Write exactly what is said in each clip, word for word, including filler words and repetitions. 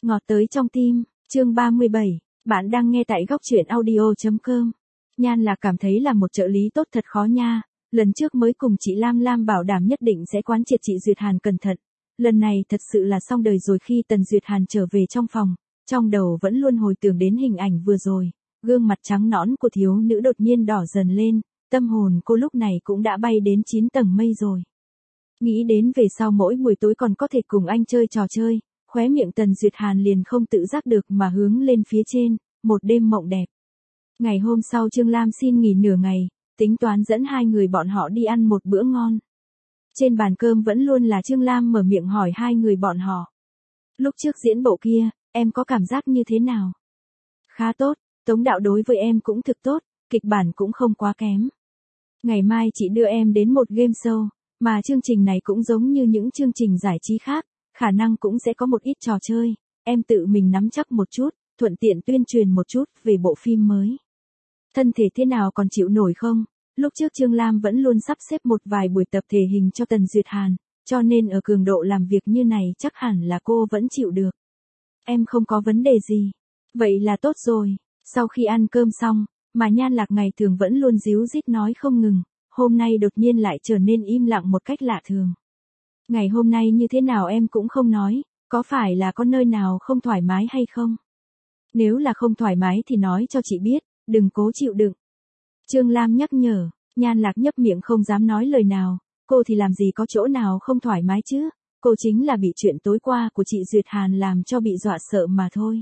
Ngọt tới trong tim, chương ba mươi bảy, bạn đang nghe tại góc truyện audio.com. Nhan Lạc cảm thấy là một trợ lý tốt thật khó nha, lần trước mới cùng chị Lam Lam bảo đảm nhất định sẽ quán triệt chị Duyệt Hàn cẩn thận. Lần này thật sự là xong đời rồi. Khi Tần Duyệt Hàn trở về trong phòng, trong đầu vẫn luôn hồi tưởng đến hình ảnh vừa rồi, gương mặt trắng nõn của thiếu nữ đột nhiên đỏ dần lên, tâm hồn cô lúc này cũng đã bay đến chín tầng mây rồi. Nghĩ đến về sau mỗi buổi tối còn có thể cùng anh chơi trò chơi, khóe miệng Tần Duyệt Hàn liền không tự giác được mà hướng lên phía trên, một đêm mộng đẹp. Ngày hôm sau Trương Lam xin nghỉ nửa ngày, tính toán dẫn hai người bọn họ đi ăn một bữa ngon. Trên bàn cơm vẫn luôn là Trương Lam mở miệng hỏi hai người bọn họ. Lúc trước diễn bộ kia, em có cảm giác như thế nào? Khá tốt, tống đạo đối với em cũng thực tốt, kịch bản cũng không quá kém. Ngày mai chị đưa em đến một game show, mà chương trình này cũng giống như những chương trình giải trí khác, khả năng cũng sẽ có một ít trò chơi, em tự mình nắm chắc một chút, thuận tiện tuyên truyền một chút về bộ phim mới. Thân thể thế nào còn chịu nổi không? Lúc trước Trương Lam vẫn luôn sắp xếp một vài buổi tập thể hình cho Tần Duyệt Hàn, cho nên ở cường độ làm việc như này chắc hẳn là cô vẫn chịu được. Em không có vấn đề gì. Vậy là tốt rồi. Sau khi ăn cơm xong, mà Nhan Lạc ngày thường vẫn luôn díu dít nói không ngừng, hôm nay đột nhiên lại trở nên im lặng một cách lạ thường. Ngày hôm nay như thế nào em cũng không nói, có phải là có nơi nào không thoải mái hay không? Nếu là không thoải mái thì nói cho chị biết, đừng cố chịu đựng. Trương Lam nhắc nhở, Nhan Lạc nhấp miệng không dám nói lời nào, cô thì làm gì có chỗ nào không thoải mái chứ, cô chính là bị chuyện tối qua của chị Duyệt Hàn làm cho bị dọa sợ mà thôi.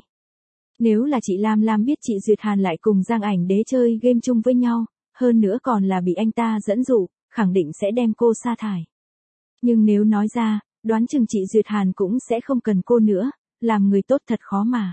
Nếu là chị Lam Lam biết chị Duyệt Hàn lại cùng Giang Ảnh Đế chơi game chung với nhau, hơn nữa còn là bị anh ta dẫn dụ, khẳng định sẽ đem cô sa thải. Nhưng nếu nói ra, đoán chừng chị Duyệt Hàn cũng sẽ không cần cô nữa, làm người tốt thật khó mà.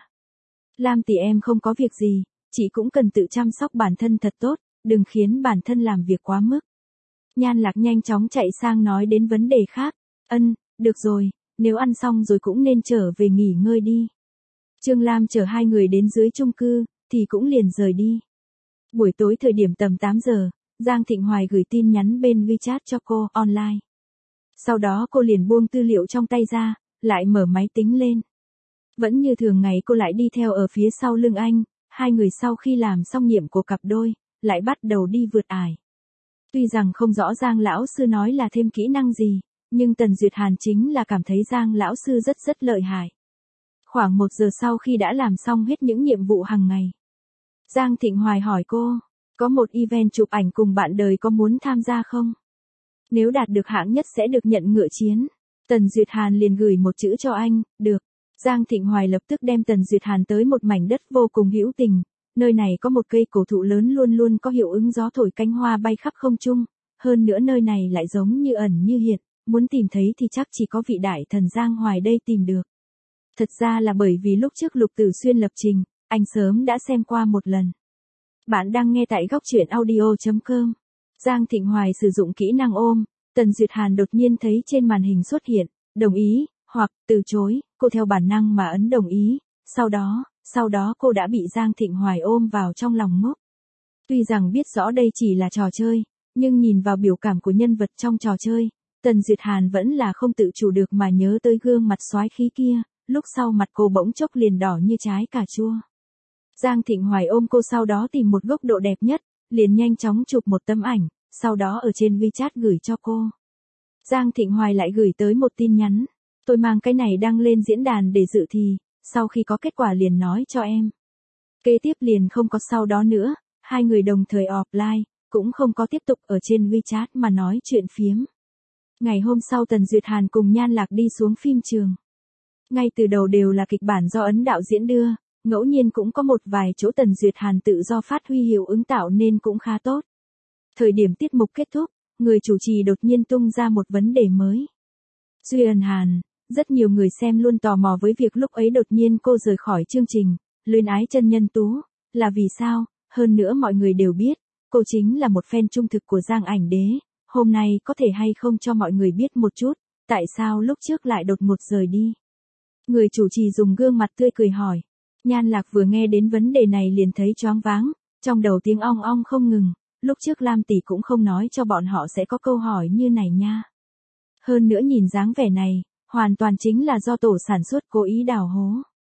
Lam tỷ em không có việc gì, chị cũng cần tự chăm sóc bản thân thật tốt, đừng khiến bản thân làm việc quá mức. Nhan Lạc nhanh chóng chạy sang nói đến vấn đề khác, ân, được rồi, nếu ăn xong rồi cũng nên trở về nghỉ ngơi đi. Trương Lam chở hai người đến dưới chung cư, thì cũng liền rời đi. Buổi tối thời điểm tầm tám giờ, Giang Thịnh Hoài gửi tin nhắn bên WeChat cho cô, online. Sau đó cô liền buông tư liệu trong tay ra, lại mở máy tính lên. Vẫn như thường ngày cô lại đi theo ở phía sau lưng anh, hai người sau khi làm xong nhiệm của cặp đôi, lại bắt đầu đi vượt ải. Tuy rằng không rõ Giang lão sư nói là thêm kỹ năng gì, nhưng Tần Duyệt Hàn chính là cảm thấy Giang lão sư rất rất lợi hại. Khoảng một giờ sau khi đã làm xong hết những nhiệm vụ hàng ngày, Giang Thịnh Hoài hỏi cô, có một event chụp ảnh cùng bạn đời có muốn tham gia không? Nếu đạt được hạng nhất sẽ được nhận ngựa chiến. Tần Duyệt Hàn liền gửi một chữ cho anh, được. Giang Thịnh Hoài lập tức đem Tần Duyệt Hàn tới một mảnh đất vô cùng hữu tình, nơi này có một cây cổ thụ lớn luôn luôn có hiệu ứng gió thổi cánh hoa bay khắp không trung, hơn nữa nơi này lại giống như ẩn như hiện, muốn tìm thấy thì chắc chỉ có vị đại thần Giang Hoài đây tìm được. Thật ra là bởi vì lúc trước Lục Tử Xuyên lập trình, anh sớm đã xem qua một lần. Bạn đang nghe tại góc truyện audio.com. Giang Thịnh Hoài sử dụng kỹ năng ôm, Tần Duyệt Hàn đột nhiên thấy trên màn hình xuất hiện, đồng ý, hoặc từ chối, cô theo bản năng mà ấn đồng ý, sau đó, sau đó cô đã bị Giang Thịnh Hoài ôm vào trong lòng ngốc. Tuy rằng biết rõ đây chỉ là trò chơi, nhưng nhìn vào biểu cảm của nhân vật trong trò chơi, Tần Duyệt Hàn vẫn là không tự chủ được mà nhớ tới gương mặt soái khí kia, lúc sau mặt cô bỗng chốc liền đỏ như trái cà chua. Giang Thịnh Hoài ôm cô sau đó tìm một góc độ đẹp nhất, liền nhanh chóng chụp một tấm ảnh, sau đó ở trên WeChat gửi cho cô. Giang Thịnh Hoài lại gửi tới một tin nhắn, tôi mang cái này đăng lên diễn đàn để dự thi, sau khi có kết quả liền nói cho em. Kế tiếp liền không có sau đó nữa, hai người đồng thời offline, cũng không có tiếp tục ở trên WeChat mà nói chuyện phiếm. Ngày hôm sau Tần Duyệt Hàn cùng Nhan Lạc đi xuống phim trường. Ngay từ đầu đều là kịch bản do ấn đạo diễn đưa, ngẫu nhiên cũng có một vài chỗ Tần Duyệt Hàn tự do phát huy hiệu ứng tạo nên cũng khá tốt. Thời điểm tiết mục kết thúc, người chủ trì đột nhiên tung ra một vấn đề mới. Duyên Hàn, rất nhiều người xem luôn tò mò với việc lúc ấy đột nhiên cô rời khỏi chương trình, Luyến Ái Chân Nhân Tú, là vì sao, hơn nữa mọi người đều biết, cô chính là một fan trung thực của Giang Ảnh Đế, hôm nay có thể hay không cho mọi người biết một chút, tại sao lúc trước lại đột ngột rời đi. Người chủ trì dùng gương mặt tươi cười hỏi, Nhan Lạc vừa nghe đến vấn đề này liền thấy choáng váng, trong đầu tiếng ong ong không ngừng, lúc trước Lam tỷ cũng không nói cho bọn họ sẽ có câu hỏi như này nha. Hơn nữa nhìn dáng vẻ này, hoàn toàn chính là do tổ sản xuất cố ý đào hố.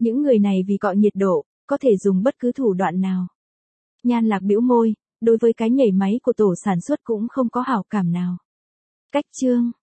Những người này vì cọ nhiệt độ, có thể dùng bất cứ thủ đoạn nào. Nhan Lạc bĩu môi, đối với cái nhảy máy của tổ sản xuất cũng không có hảo cảm nào. Cách chương